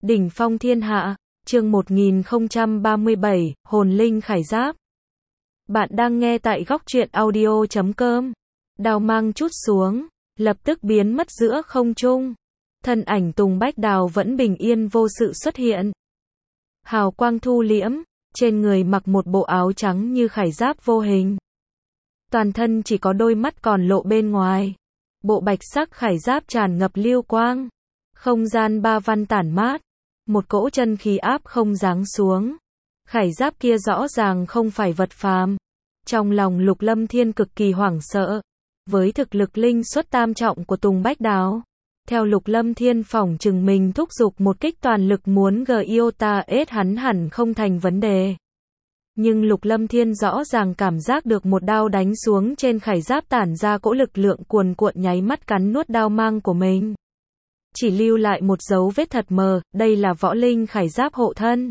Đỉnh phong thiên hạ, chương 1037, hồn linh khải giáp. Bạn đang nghe tại góc truyện audio.com. Đao mang chút xuống, lập tức biến mất giữa không trung. Thân ảnh Tùng Bách Đào vẫn bình yên vô sự xuất hiện. Hào quang thu liễm, trên người mặc một bộ áo trắng như khải giáp vô hình. Toàn thân chỉ có đôi mắt còn lộ bên ngoài. Bộ bạch sắc khải giáp tràn ngập lưu quang. Không gian ba văn tản mát. Một cỗ chân khí áp không giáng xuống. Khải giáp kia rõ ràng không phải vật phàm. Trong lòng Lục Lâm Thiên cực kỳ hoảng sợ. Với thực lực linh xuất tam trọng của Tùng Bách Đào, theo Lục Lâm Thiên phỏng chừng mình thúc giục một kích toàn lực muốn Giota ết hắn hẳn không thành vấn đề. Nhưng Lục Lâm Thiên rõ ràng cảm giác được một đao đánh xuống trên khải giáp tản ra cỗ lực lượng cuồn cuộn nháy mắt cắn nuốt đao mang của mình. Chỉ lưu lại một dấu vết thật mờ, đây là võ linh khải giáp hộ thân.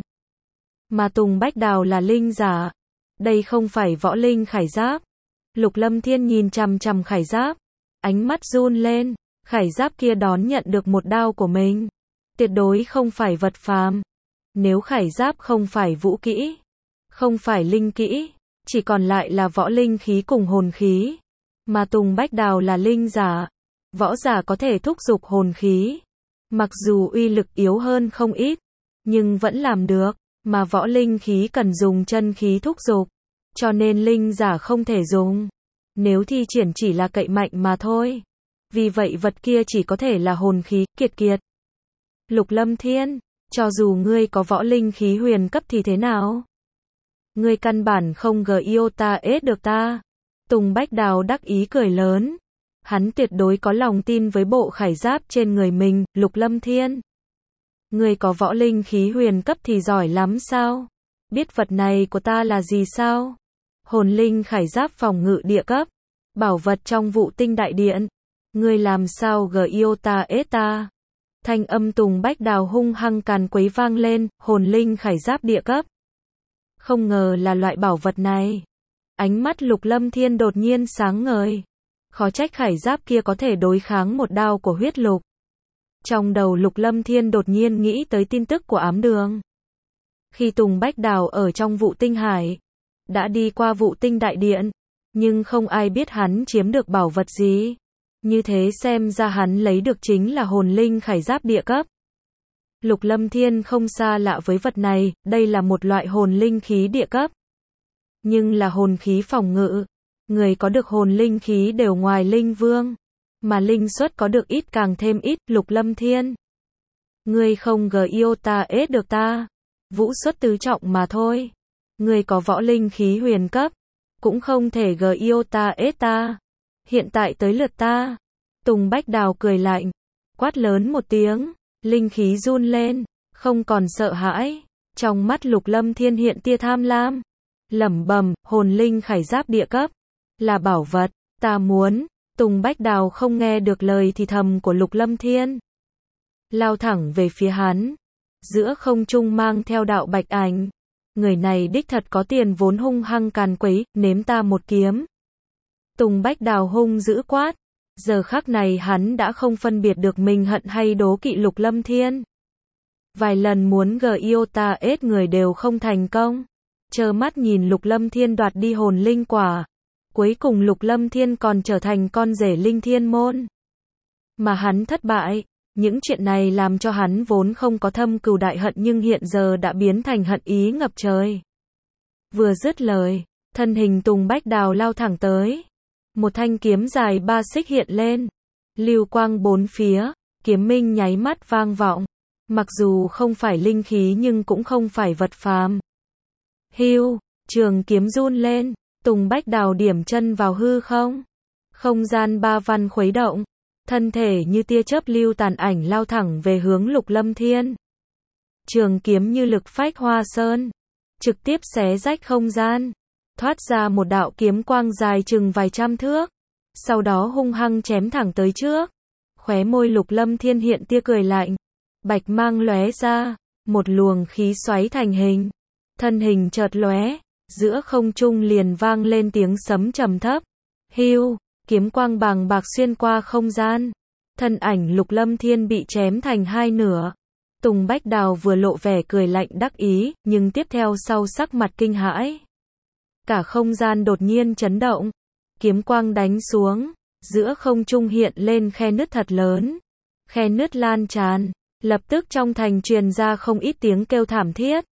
Mà Tùng Bách Đào là linh giả. Đây không phải võ linh khải giáp. Lục Lâm Thiên nhìn chằm chằm khải giáp. Ánh mắt run lên, khải giáp kia đón nhận được một đao của mình. Tuyệt đối không phải vật phàm. Nếu khải giáp không phải vũ kỹ, không phải linh kỹ, chỉ còn lại là võ linh khí cùng hồn khí. Mà Tùng Bách Đào là linh giả. Võ giả có thể thúc giục hồn khí. Mặc dù uy lực yếu hơn không ít, nhưng vẫn làm được, mà võ linh khí cần dùng chân khí thúc giục, cho nên linh giả không thể dùng. Nếu thi triển chỉ là cậy mạnh mà thôi. Vì vậy vật kia chỉ có thể là hồn khí, kiệt. Lục Lâm Thiên, cho dù ngươi có võ linh khí huyền cấp thì thế nào? Ngươi căn bản không Giota ết được ta. Tùng Bách Đào đắc ý cười lớn. Hắn tuyệt đối có lòng tin với bộ khải giáp trên người mình, Lục Lâm Thiên. Ngươi có võ linh khí huyền cấp thì giỏi lắm sao? Biết vật này của ta là gì sao? Hồn linh khải giáp phòng ngự địa cấp. Bảo vật trong Vũ Tinh Đại Điện. Ngươi làm sao Giota ết ta? Thanh âm Tùng Bách Đào hung hăng càn quấy vang lên, hồn linh khải giáp địa cấp. Không ngờ là loại bảo vật này. Ánh mắt Lục Lâm Thiên đột nhiên sáng ngời. Khó trách khải giáp kia có thể đối kháng một đao của huyết lục. Trong đầu Lục Lâm Thiên đột nhiên nghĩ tới tin tức của ám đường. Khi Tùng Bách Đào ở trong Vũ Tinh Hải, đã đi qua Vũ Tinh Đại Điện, nhưng không ai biết hắn chiếm được bảo vật gì. Như thế xem ra hắn lấy được chính là hồn linh khải giáp địa cấp. Lục Lâm Thiên không xa lạ với vật này, đây là một loại hồn linh khí địa cấp. Nhưng là hồn khí phòng ngự. Người có được hồn linh khí đều ngoài linh vương, mà linh xuất có được ít càng thêm ít, Lục Lâm Thiên. Ngươi không Giota ết được ta. Vũ xuất tứ trọng mà thôi. Ngươi có võ linh khí huyền cấp, cũng không thể Giota ết ta. Hiện tại tới lượt ta. Tùng Bách Đào cười lạnh, quát lớn một tiếng, linh khí run lên, không còn sợ hãi. Trong mắt Lục Lâm Thiên hiện tia tham lam. Lẩm bẩm, hồn linh khải giáp địa cấp. Là bảo vật, ta muốn. Tùng Bách Đào không nghe được lời thì thầm của Lục Lâm Thiên. Lao thẳng về phía hắn. Giữa không trung mang theo đạo bạch ảnh. Người này đích thật có tiền vốn hung hăng càn quấy, nếm ta một kiếm. Tùng Bách Đào hung dữ quát. Giờ khắc này hắn đã không phân biệt được mình hận hay đố kỵ Lục Lâm Thiên. Vài lần muốn Giota ết người đều không thành công. Trơ mắt nhìn Lục Lâm Thiên đoạt đi hồn linh quả. Cuối cùng Lục Lâm Thiên còn trở thành con rể linh thiên môn. Mà hắn thất bại. Những chuyện này làm cho hắn vốn không có thâm cừu đại hận nhưng hiện giờ đã biến thành hận ý ngập trời. Vừa dứt lời, thân hình Tùng Bách Đào lao thẳng tới. Một thanh kiếm dài 3 xích hiện lên. Lưu quang bốn phía, kiếm minh nháy mắt vang vọng. Mặc dù không phải linh khí nhưng cũng không phải vật phàm. Hưu, trường kiếm run lên. Tùng Bách Đào điểm chân vào hư không. Không gian ba văn khuấy động. Thân thể như tia chớp lưu tàn ảnh lao thẳng về hướng Lục Lâm Thiên. Trường kiếm như lực phách hoa sơn. Trực tiếp xé rách không gian. Thoát ra một đạo kiếm quang dài chừng vài trăm thước. Sau đó hung hăng chém thẳng tới trước. Khóe môi Lục Lâm Thiên hiện tia cười lạnh. Bạch mang lóe ra. Một luồng khí xoáy thành hình. Thân hình chợt lóe. Giữa không trung liền vang lên tiếng sấm trầm thấp. Hưu, kiếm quang bàng bạc xuyên qua không gian. Thân ảnh Lục Lâm Thiên bị chém thành hai nửa. Tùng Bách Đào vừa lộ vẻ cười lạnh đắc ý, nhưng tiếp theo sau sắc mặt kinh hãi. Cả không gian đột nhiên chấn động. Kiếm quang đánh xuống. Giữa không trung hiện lên khe nứt thật lớn. Khe nứt lan tràn. Lập tức trong thành truyền ra không ít tiếng kêu thảm thiết.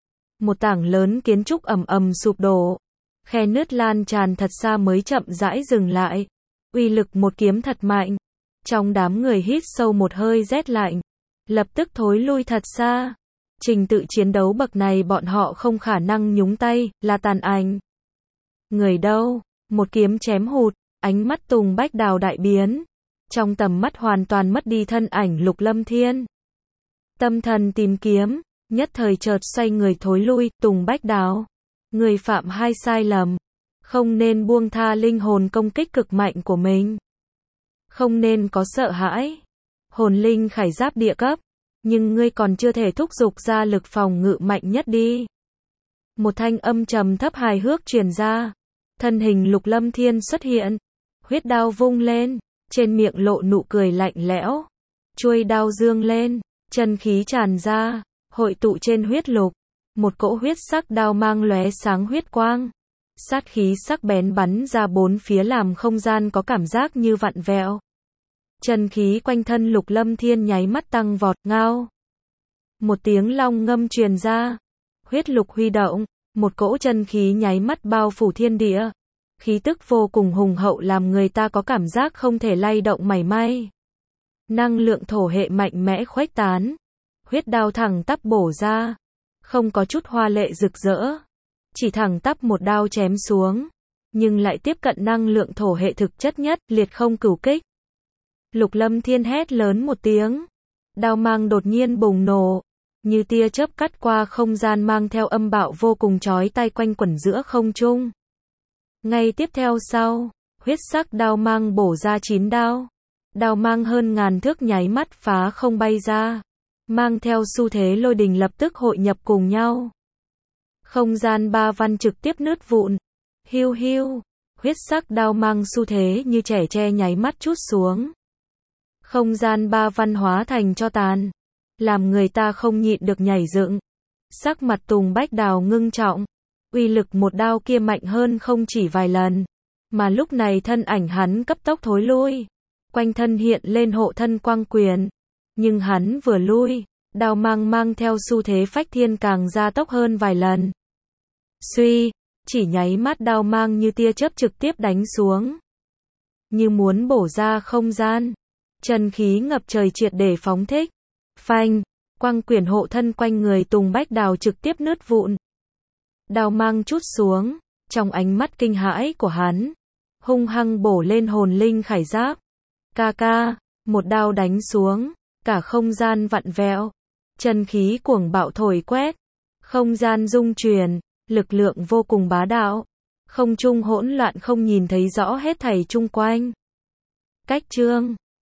Một tảng lớn kiến trúc ầm ầm sụp đổ. Khe nứt lan tràn thật xa mới chậm rãi dừng lại. Uy lực một kiếm thật mạnh. Trong đám người hít sâu một hơi rét lạnh. Lập tức thối lui thật xa. Trình tự chiến đấu bậc này bọn họ không khả năng nhúng tay, là tàn ảnh. Người đâu? Một kiếm chém hụt, ánh mắt Tùng Bách Đào đại biến. Trong tầm mắt hoàn toàn mất đi thân ảnh Lục Lâm Thiên. Tâm thần tìm kiếm, nhất thời chợt xoay người thối lui, Tùng Bách Đào. Người phạm hai sai lầm. Không nên buông tha linh hồn công kích cực mạnh của mình. Không nên có sợ hãi. Hồn linh khải giáp địa cấp. Nhưng ngươi còn chưa thể thúc giục ra lực phòng ngự mạnh nhất đi. Một thanh âm trầm thấp hài hước truyền ra. Thân hình Lục Lâm Thiên xuất hiện. Huyết đao vung lên. Trên miệng lộ nụ cười lạnh lẽo. Chuôi đao dương lên. Chân khí tràn ra. Hội tụ trên huyết lục. Một cỗ huyết sắc đao mang lóe sáng huyết quang. Sát khí sắc bén bắn ra bốn phía làm không gian có cảm giác như vặn vẹo. Chân khí quanh thân Lục Lâm Thiên nháy mắt tăng vọt, ngao. Một tiếng long ngâm truyền ra. Huyết lục huy động, một cỗ chân khí nháy mắt bao phủ thiên địa. Khí tức vô cùng hùng hậu làm người ta có cảm giác không thể lay động mảy may. Năng lượng thổ hệ mạnh mẽ khuếch tán. Huyết đao thẳng tắp bổ ra. Không có chút hoa lệ rực rỡ. Chỉ thẳng tắp một đao chém xuống. Nhưng lại tiếp cận năng lượng thổ hệ thực chất nhất, liệt không cửu kích. Lục Lâm Thiên hét lớn một tiếng. Đao mang đột nhiên bùng nổ. Như tia chớp cắt qua không gian mang theo âm bạo vô cùng chói tai quanh quẩn giữa không trung. Ngay tiếp theo sau, huyết sắc đao mang bổ ra 9 đao. Đao mang hơn ngàn thước nháy mắt phá không bay ra. Mang theo xu thế lôi đình lập tức hội nhập cùng nhau. Không gian ba văn trực tiếp nứt vụn. Hiu hiu, huyết sắc đao mang xu thế như trẻ tre nháy mắt trút xuống. Không gian ba văn hóa thành tro tàn. Làm người ta không nhịn được nhảy dựng. Sắc mặt Tùng Bách Đào ngưng trọng. Uy lực một đao kia mạnh hơn không chỉ vài lần. Mà lúc này thân ảnh hắn cấp tốc thối lui. Quanh thân hiện lên hộ thân quang quyền. Nhưng hắn vừa lui, đao mang mang theo xu thế phách thiên càng gia tốc hơn vài lần. Suy, chỉ nháy mắt đao mang như tia chớp trực tiếp đánh xuống. Như muốn bổ ra không gian. Chân khí ngập trời triệt để phóng thích. Phanh, quang quyền hộ thân quanh người Tùng Bách Đào trực tiếp nứt vụn. Đao mang trút xuống, trong ánh mắt kinh hãi của hắn, hung hăng bổ lên hồn linh khải giáp. Ca ca, một đao đánh xuống, cả không gian vặn vẹo, chân khí cuồng bạo thổi quét, không gian rung chuyển, lực lượng vô cùng bá đạo, không trung hỗn loạn không nhìn thấy rõ hết thảy chung quanh. Cách chương